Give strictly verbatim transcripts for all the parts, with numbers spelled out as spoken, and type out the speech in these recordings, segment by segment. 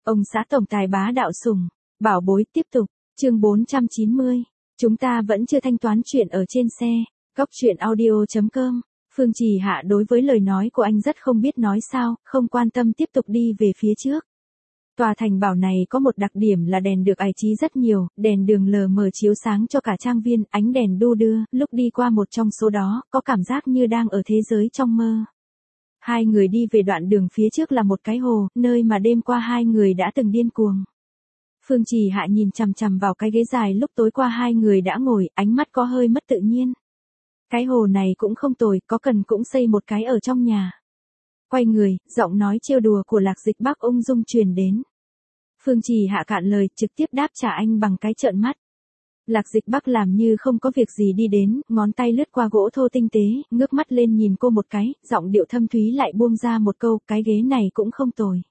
Ông xã tổng tài bá đạo sủng, bảo bối tiếp tục, chương bốn trăm chín mươi. Chúng ta vẫn chưa thanh toán chuyện ở trên xe. Góc truyện audio chấm com. Phương Trì Hạ đối với lời nói của anh rất không biết nói sao, không quan tâm tiếp tục đi về phía trước. Tòa thành bảo này có một đặc điểm là đèn được bài trí rất nhiều, đèn đường lờ mờ chiếu sáng cho cả trang viên, ánh đèn đu đưa, lúc đi qua một trong số đó, có cảm giác như đang ở thế giới trong mơ. Hai người đi về đoạn đường phía trước là một cái hồ, nơi mà đêm qua hai người đã từng điên cuồng. Phương Trì Hạ nhìn chằm chằm vào cái ghế dài lúc tối qua hai người đã ngồi, ánh mắt có hơi mất tự nhiên. Cái hồ này cũng không tồi, có cần cũng xây một cái ở trong nhà. Quay người, giọng nói trêu đùa của Lạc Dịch Bắc ung dung truyền đến. Phương Trì Hạ cạn lời, trực tiếp đáp trả anh bằng cái trợn mắt. Lạc Dịch Bắc làm như không có việc gì đi đến, ngón tay lướt qua gỗ thô tinh tế, ngước mắt lên nhìn cô một cái, giọng điệu thâm thúy lại buông ra một câu, cái ghế này cũng không tồi.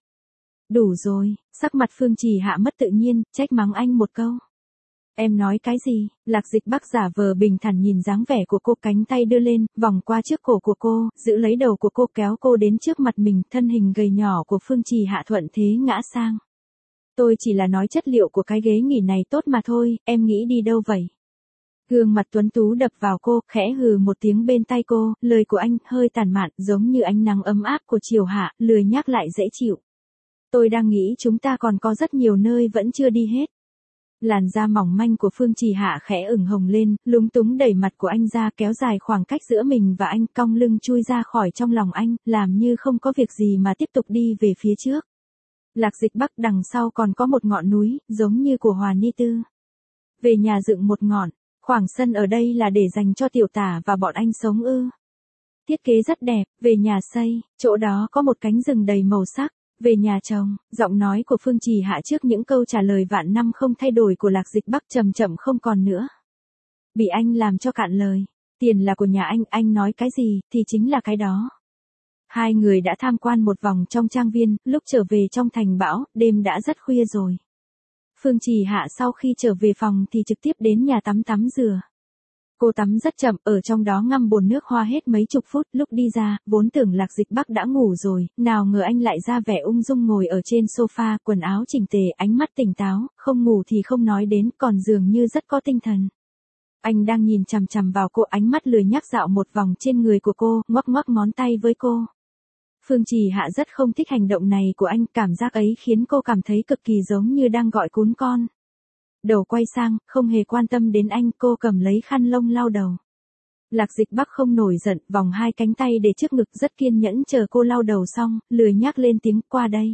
Đủ rồi, sắc mặt Phương Trì Hạ mất tự nhiên, trách mắng anh một câu. Em nói cái gì? Lạc Dịch Bắc giả vờ bình thản nhìn dáng vẻ của cô, cánh tay đưa lên, vòng qua trước cổ của cô, giữ lấy đầu của cô kéo cô đến trước mặt mình, thân hình gầy nhỏ của Phương Trì Hạ thuận thế ngã sang. Tôi chỉ là nói chất liệu của cái ghế nghỉ này tốt mà thôi, em nghĩ đi đâu vậy? Gương mặt tuấn tú đập vào cô, khẽ hừ một tiếng bên tai cô, lời của anh hơi tàn mạn, giống như ánh nắng ấm áp của chiều hạ, lười nhác lại dễ chịu. Tôi đang nghĩ chúng ta còn có rất nhiều nơi vẫn chưa đi hết. Làn da mỏng manh của Phương Trì Hạ khẽ ửng hồng lên, lúng túng đẩy mặt của anh ra, kéo dài khoảng cách giữa mình và anh, cong lưng chui ra khỏi trong lòng anh, làm như không có việc gì mà tiếp tục đi về phía trước. Lạc Dịch Bắc đằng sau còn có một ngọn núi, giống như của Hòa Ni Tư. Về nhà dựng một ngọn, khoảng sân ở đây là để dành cho tiểu tả và bọn anh sống ư. Thiết kế rất đẹp, về nhà xây, chỗ đó có một cánh rừng đầy màu sắc. Về nhà chồng, giọng nói của Phương Trì Hạ trước những câu trả lời vạn năm không thay đổi của Lạc Dịch Bắc chậm chậm không còn nữa. Bị anh làm cho cạn lời, tiền là của nhà anh, anh nói cái gì thì chính là cái đó. Hai người đã tham quan một vòng trong trang viên, lúc trở về trong thành bão, đêm đã rất khuya rồi. Phương Trì Hạ sau khi trở về phòng thì trực tiếp đến nhà tắm tắm rửa. Cô tắm rất chậm, ở trong đó ngâm bồn nước hoa hết mấy chục phút, lúc đi ra, vốn tưởng Lạc Dịch Bắc đã ngủ rồi, nào ngờ anh lại ra vẻ ung dung ngồi ở trên sofa, quần áo chỉnh tề, ánh mắt tỉnh táo, không ngủ thì không nói đến, còn dường như rất có tinh thần. Anh đang nhìn chằm chằm vào cô, ánh mắt lười nhác dạo một vòng trên người của cô, ngoắc ngoắc ngón tay với cô. Phương Trì Hạ rất không thích hành động này của anh, cảm giác ấy khiến cô cảm thấy cực kỳ giống như đang gọi cún con. Đầu quay sang, không hề quan tâm đến anh, cô cầm lấy khăn lông lau đầu. Lạc Dịch Bắc không nổi giận, vòng hai cánh tay để trước ngực, rất kiên nhẫn chờ cô lau đầu xong, lười nhác lên tiếng, qua đây.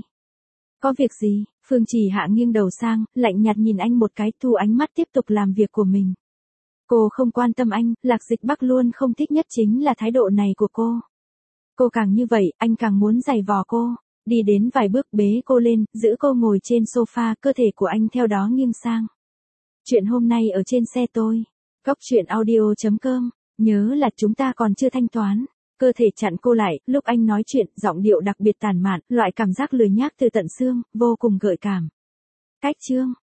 Có việc gì? Phương Trì Hạ nghiêng đầu sang, lạnh nhạt nhìn anh một cái, thu ánh mắt tiếp tục làm việc của mình. Cô không quan tâm anh, Lạc Dịch Bắc luôn không thích nhất chính là thái độ này của cô. Cô càng như vậy, anh càng muốn giày vò cô. Đi đến vài bước bế cô lên, giữ cô ngồi trên sofa, cơ thể của anh theo đó nghiêng sang. Chuyện hôm nay ở trên xe tôi. Góc truyện audio chấm com. Nhớ là chúng ta còn chưa thanh toán. Cơ thể chặn cô lại, lúc anh nói chuyện, giọng điệu đặc biệt tàn mạn, loại cảm giác lười nhác từ tận xương, vô cùng gợi cảm. Cách chương.